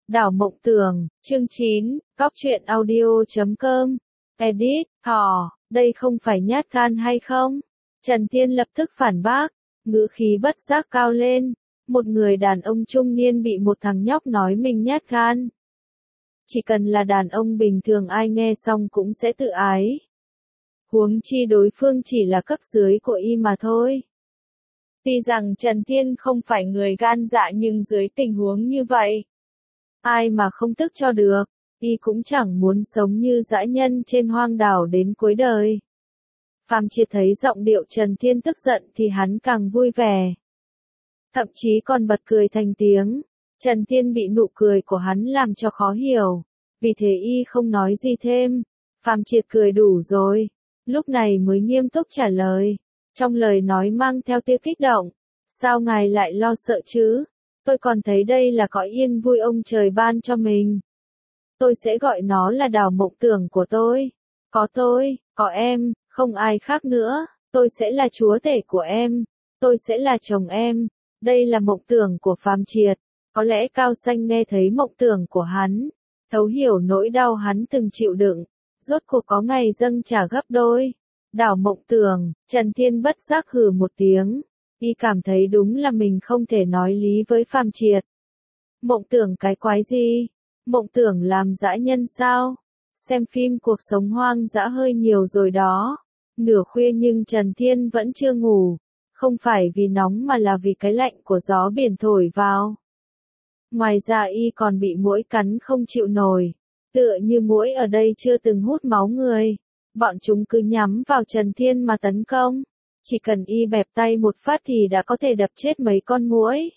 Đảo Mộng Tưởng, chương 9, Góc truyện audio.com, edit, thỏ, đây không phải nhát gan hay không? Trần Thiên lập tức phản bác, ngữ khí bất giác cao lên, một người đàn ông trung niên bị một thằng nhóc nói mình nhát gan. Chỉ cần là đàn ông bình thường ai nghe xong cũng sẽ tự ái. Huống chi đối phương chỉ là cấp dưới của y mà thôi. Tuy rằng Trần Thiên không phải người gan dạ nhưng dưới tình huống như vậy, ai mà không tức cho được, y cũng chẳng muốn sống như dã nhân trên hoang đảo đến cuối đời. Phàm Triệt thấy giọng điệu Trần Thiên tức giận thì hắn càng vui vẻ. Thậm chí còn bật cười thành tiếng. Trần Thiên bị nụ cười của hắn làm cho khó hiểu, vì thế y không nói gì thêm. Phàm Triệt cười đủ rồi, lúc này mới nghiêm túc trả lời. Trong lời nói mang theo tia kích động. Sao ngài lại lo sợ chứ? Tôi còn thấy đây là cõi yên vui ông trời ban cho mình. Tôi sẽ gọi nó là đảo mộng tưởng của tôi. Có tôi, có em, không ai khác nữa. Tôi sẽ là chúa tể của em. Tôi sẽ là chồng em. Đây là mộng tưởng của Phàm Triệt. Có lẽ Cao Xanh nghe thấy mộng tưởng của hắn, thấu hiểu nỗi đau hắn từng chịu đựng. Rốt cuộc có ngày dâng trả gấp đôi. Đảo mộng tưởng, Trần Thiên bất giác hừ một tiếng. Y cảm thấy đúng là mình không thể nói lý với Phàm Triệt. Mộng tưởng cái quái gì? Mộng tưởng làm dã nhân sao? Xem phim cuộc sống hoang dã hơi nhiều rồi đó. Nửa khuya nhưng Trần Thiên vẫn chưa ngủ. Không phải vì nóng mà là vì cái lạnh của gió biển thổi vào. Ngoài ra y còn bị muỗi cắn không chịu nổi. Tựa như muỗi ở đây chưa từng hút máu người. Bọn chúng cứ nhắm vào Trần Thiên mà tấn công. Chỉ cần y bẹp tay một phát thì đã có thể đập chết mấy con muỗi.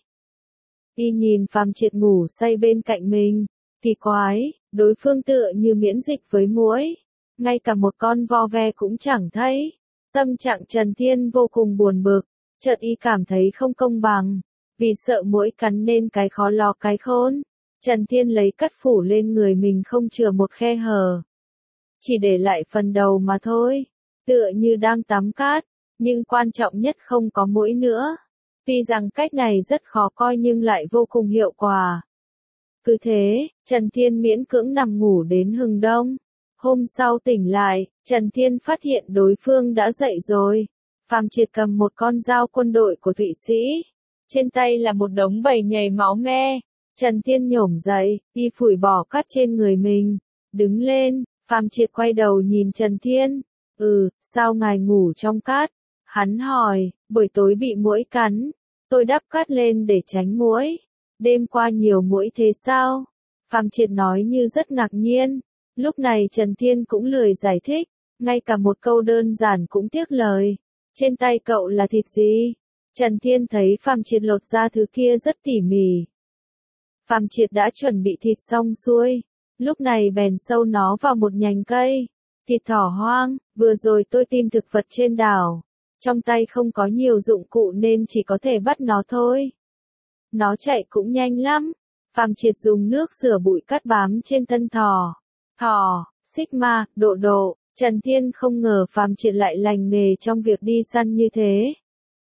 Y nhìn Phàm Triệt ngủ say bên cạnh mình. Kỳ quái, đối phương tựa như miễn dịch với muỗi. Ngay cả một con vo ve cũng chẳng thấy. Tâm trạng Trần Thiên vô cùng buồn bực. Chợt y cảm thấy không công bằng. Vì sợ muỗi cắn nên cái khó lo cái khôn. Trần Thiên lấy cắt phủ lên người mình không chừa một khe hở. Chỉ để lại phần đầu mà thôi. Tựa như đang tắm cát. Nhưng quan trọng nhất không có muỗi nữa. Tuy rằng cách này rất khó coi nhưng lại vô cùng hiệu quả. Cứ thế, Trần Thiên miễn cưỡng nằm ngủ đến hừng đông. Hôm sau tỉnh lại, Trần Thiên phát hiện đối phương đã dậy rồi. Phàm Triệt cầm một con dao quân đội của Thụy Sĩ. Trên tay là một đống bầy nhầy máu me. Trần Thiên nhổm dậy, y phủi bỏ cát trên người mình. Đứng lên, Phàm Triệt quay đầu nhìn Trần Thiên. Sao ngài ngủ trong cát? Hắn hỏi, buổi tối bị muỗi cắn. Tôi đắp cát lên để tránh muỗi. Đêm qua nhiều muỗi thế sao? Phàm Triệt nói như rất ngạc nhiên. Lúc này Trần Thiên cũng lười giải thích. Ngay cả một câu đơn giản cũng tiếc lời. Trên tay cậu là thịt gì? Trần Thiên thấy Phàm Triệt lột ra thứ kia rất tỉ mỉ. Phàm Triệt đã chuẩn bị thịt xong xuôi. Lúc này bèn sâu nó vào một nhành cây. Thịt thỏ hoang, vừa rồi tôi tìm thực vật trên đảo. Trong tay không có nhiều dụng cụ nên chỉ có thể bắt nó thôi. Nó chạy cũng nhanh lắm. Phàm Triệt dùng nước rửa bụi cát bám trên thân thỏ. Thỏ, Sigma, độ. Trần Thiên không ngờ Phàm Triệt lại lành nghề trong việc đi săn như thế.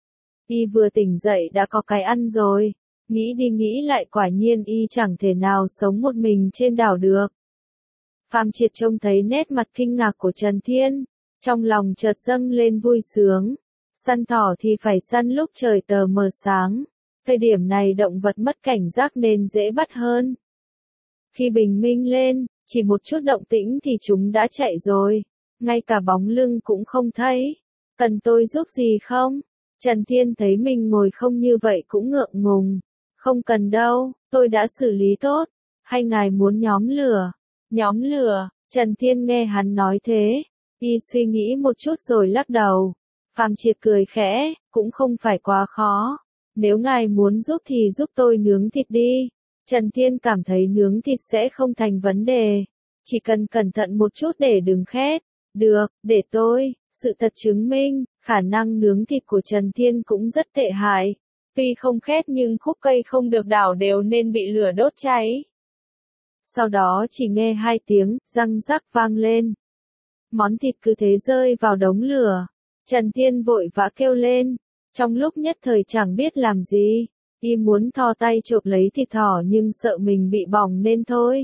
Y vừa tỉnh dậy đã có cái ăn rồi. Nghĩ đi nghĩ lại quả nhiên y chẳng thể nào sống một mình trên đảo được. Phàm Triệt trông thấy nét mặt kinh ngạc của Trần Thiên. Trong lòng chợt dâng lên vui sướng. Săn thỏ thì phải săn lúc trời tờ mờ sáng. Thời điểm này động vật mất cảnh giác nên dễ bắt hơn. Khi bình minh lên, chỉ một chút động tĩnh thì chúng đã chạy rồi. Ngay cả bóng lưng cũng không thấy. Cần tôi giúp gì không? Trần Thiên thấy mình ngồi không như vậy cũng ngượng ngùng. Không cần đâu, tôi đã xử lý tốt. Hay ngài muốn nhóm lửa? Nhóm lửa, Trần Thiên nghe hắn nói thế. Y suy nghĩ một chút rồi lắc đầu. Phàm Triệt cười khẽ, cũng không phải quá khó. Nếu ngài muốn giúp thì giúp tôi nướng thịt đi. Trần Thiên cảm thấy nướng thịt sẽ không thành vấn đề. Chỉ cần cẩn thận một chút để đừng khét. Được, để tôi. Sự thật chứng minh, khả năng nướng thịt của Trần Thiên cũng rất tệ hại. Tuy không khét nhưng khúc cây không được đảo đều nên bị lửa đốt cháy. Sau đó chỉ nghe hai tiếng răng rắc vang lên. Món thịt cứ thế rơi vào đống lửa. Trần Thiên vội vã kêu lên. Trong lúc nhất thời chẳng biết làm gì. Y muốn thò tay chộp lấy thịt thỏ nhưng sợ mình bị bỏng nên thôi.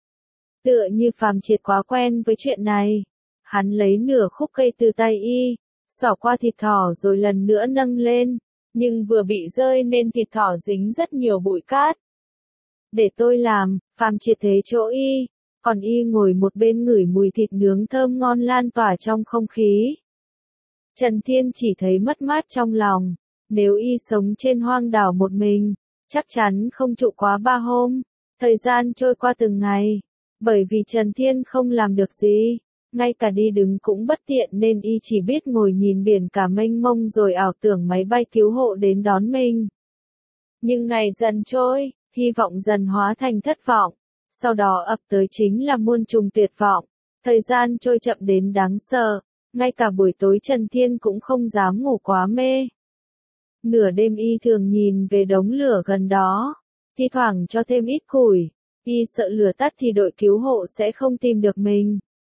Tựa như Phàm Triệt quá quen với chuyện này. Hắn lấy nửa khúc cây từ tay Y, xỏ qua thịt thỏ rồi lần nữa nâng lên, nhưng vừa bị rơi nên thịt thỏ dính rất nhiều bụi cát. Để tôi làm, Phàm Triệt thế chỗ Y, còn Y ngồi một bên ngửi mùi thịt nướng thơm ngon lan tỏa trong không khí. Trần Thiên chỉ thấy mất mát trong lòng, nếu Y sống trên hoang đảo một mình, chắc chắn không trụ quá 3 hôm, thời gian trôi qua từng ngày, bởi vì Trần Thiên không làm được gì, ngay cả đi đứng cũng bất tiện nên Y chỉ biết ngồi nhìn biển cả mênh mông rồi ảo tưởng máy bay cứu hộ đến đón mình. Nhưng ngày dần trôi, hy vọng dần hóa thành thất vọng, sau đó ập tới chính là muôn trùng tuyệt vọng, thời gian trôi chậm đến đáng sợ, ngay cả buổi tối Trần Thiên cũng không dám ngủ quá mê. Nửa đêm Y thường nhìn về đống lửa gần đó, thi thoảng cho thêm ít củi, Y sợ lửa tắt thì đội cứu hộ sẽ không tìm được mình.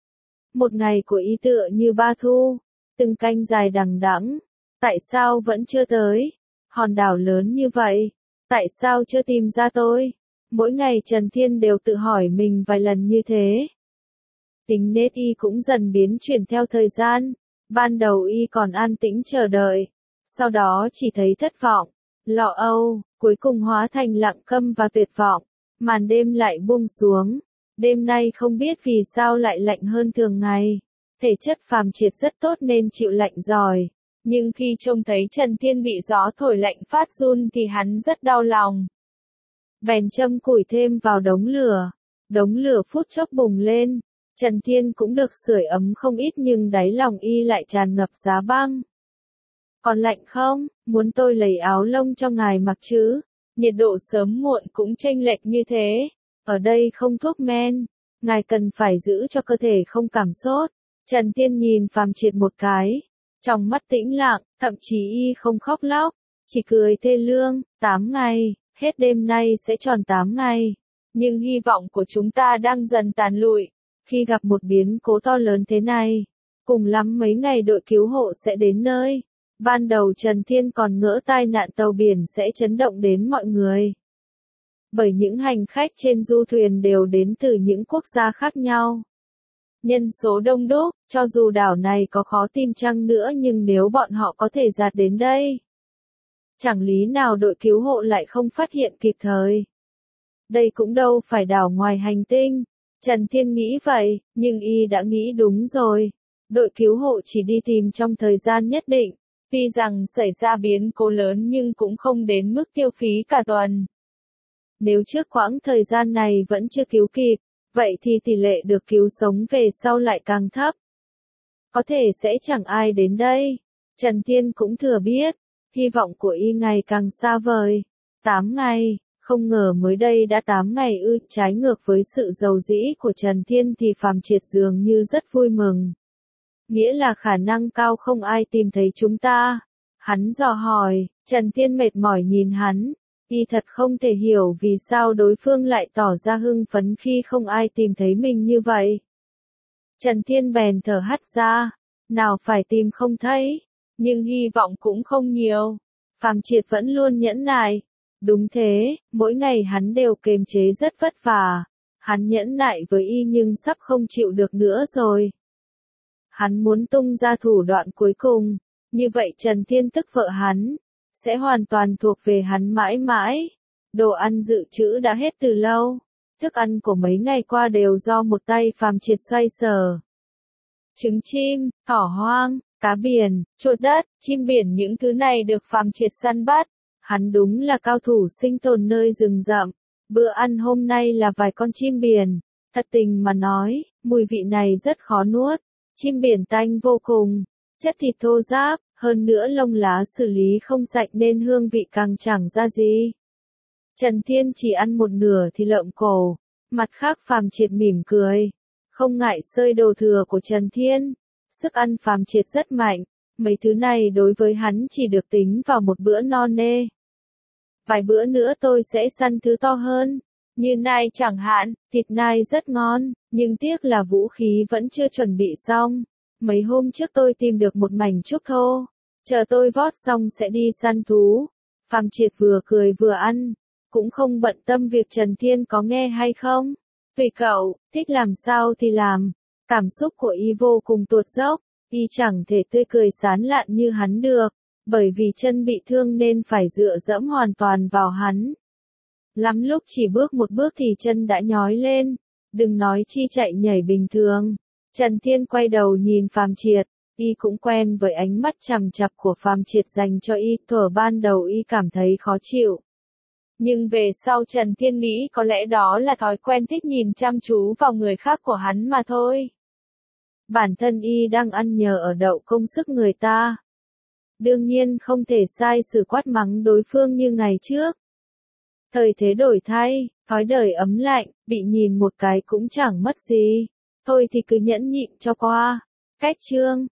Một ngày của Y tựa như ba thu, từng canh dài đằng đẵng, tại sao vẫn chưa tới? Hòn đảo lớn như vậy, tại sao chưa tìm ra tôi? Mỗi ngày Trần Thiên đều tự hỏi mình vài lần như thế. Tính nết Y cũng dần biến chuyển theo thời gian, ban đầu Y còn an tĩnh chờ đợi, sau đó chỉ thấy thất vọng, lo âu, cuối cùng hóa thành lặng câm và tuyệt vọng, màn đêm lại buông xuống. Đêm nay không biết vì sao lại lạnh hơn thường ngày. Thể chất Phàm Triệt rất tốt nên chịu lạnh giỏi. Nhưng khi trông thấy Trần Thiên bị gió thổi lạnh phát run thì hắn rất đau lòng. Bèn châm củi thêm vào đống lửa. Đống lửa phút chốc bùng lên. Trần Thiên cũng được sưởi ấm không ít nhưng đáy lòng Y lại tràn ngập giá băng. Còn lạnh không? Muốn tôi lấy áo lông cho ngài mặc chứ? Nhiệt độ sớm muộn cũng chênh lệch như thế. Ở đây không thuốc men, ngài cần phải giữ cho cơ thể không cảm sốt. Trần Thiên nhìn Phàm Triệt một cái, trong mắt tĩnh lặng, thậm chí Y không khóc lóc, chỉ cười thê lương. 8 ngày, hết đêm nay sẽ tròn 8 ngày. Nhưng hy vọng của chúng ta đang dần tàn lụi. Khi gặp một biến cố to lớn thế này, cùng lắm mấy ngày đội cứu hộ sẽ đến nơi. Ban đầu Trần Thiên còn ngỡ tai nạn tàu biển sẽ chấn động đến mọi người. Bởi những hành khách trên du thuyền đều đến từ những quốc gia khác nhau. Nhân số đông đúc, cho dù đảo này có khó tìm chăng nữa nhưng nếu bọn họ có thể dạt đến đây, chẳng lý nào đội cứu hộ lại không phát hiện kịp thời. Đây cũng đâu phải đảo ngoài hành tinh. Trần Thiên nghĩ vậy, nhưng Y đã nghĩ đúng rồi. Đội cứu hộ chỉ đi tìm trong thời gian nhất định. Tuy rằng xảy ra biến cố lớn nhưng cũng không đến mức tiêu phí cả tuần. Nếu trước quãng thời gian này vẫn chưa cứu kịp, vậy thì tỷ lệ được cứu sống về sau lại càng thấp. Có thể sẽ chẳng ai đến đây. Trần Thiên cũng thừa biết, hy vọng của Y ngày càng xa vời. 8 ngày, không ngờ mới đây đã 8 ngày ư. Trái ngược với sự giàu dĩ của Trần Thiên thì Phàm Triệt dường như rất vui mừng. Nghĩa là khả năng cao không ai tìm thấy chúng ta. Hắn dò hỏi, Trần Thiên mệt mỏi nhìn hắn. Y thật không thể hiểu vì sao đối phương lại tỏ ra hưng phấn khi không ai tìm thấy mình như vậy. Trần Thiên bèn thở hắt ra, nào phải tìm không thấy, nhưng hy vọng cũng không nhiều. Phàm Triệt vẫn luôn nhẫn nại. Đúng thế, mỗi ngày hắn đều kiềm chế rất vất vả. Hắn nhẫn nại với Y nhưng sắp không chịu được nữa rồi. Hắn muốn tung ra thủ đoạn cuối cùng, như vậy Trần Thiên tức vợ hắn sẽ hoàn toàn thuộc về hắn mãi mãi. Đồ ăn dự trữ đã hết từ lâu. Thức ăn của mấy ngày qua đều do một tay Phàm Triệt xoay sở. Trứng chim, thỏ hoang, cá biển, chuột đất, chim biển những thứ này được Phàm Triệt săn bắt. Hắn đúng là cao thủ sinh tồn nơi rừng rậm. Bữa ăn hôm nay là vài con chim biển. Thật tình mà nói, mùi vị này rất khó nuốt. Chim biển tanh vô cùng, chất thịt thô ráp, hơn nữa lông lá xử lý không sạch nên hương vị càng chẳng ra gì. Trần Thiên chỉ ăn một nửa thì lợm cổ, mặt khác Phàm Triệt mỉm cười, không ngại xơi đồ thừa của Trần Thiên. Sức ăn Phàm Triệt rất mạnh, mấy thứ này đối với hắn chỉ được tính vào một bữa no nê. Vài bữa nữa tôi sẽ săn thứ to hơn, như nai chẳng hạn. Thịt nai rất ngon, nhưng tiếc là vũ khí vẫn chưa chuẩn bị xong. Mấy hôm trước tôi tìm được một mảnh trúc thô, chờ tôi vót xong sẽ đi săn thú. Phạm Triệt vừa cười vừa ăn, cũng không bận tâm việc Trần Thiên có nghe hay không. Tùy cậu, thích làm sao thì làm. Cảm xúc của y vô cùng tuột dốc, y chẳng thể tươi cười sán lạn như hắn được, bởi vì chân bị thương nên phải dựa dẫm hoàn toàn vào hắn. Lắm lúc chỉ bước một bước thì chân đã nhói lên, đừng nói chi chạy nhảy bình thường. Trần Thiên quay đầu nhìn Phạm Triệt, y cũng quen với ánh mắt chằm chằm của Phạm Triệt dành cho y, thuở ban đầu y cảm thấy khó chịu. Nhưng về sau Trần Thiên nghĩ có lẽ đó là thói quen thích nhìn chăm chú vào người khác của hắn mà thôi. Bản thân y đang ăn nhờ ở đậu công sức người ta. Đương nhiên không thể sai sử quát mắng đối phương như ngày trước. Thời thế đổi thay, thói đời ấm lạnh, bị nhìn một cái cũng chẳng mất gì. Thôi thì cứ nhẫn nhịn cho qua. Cách chương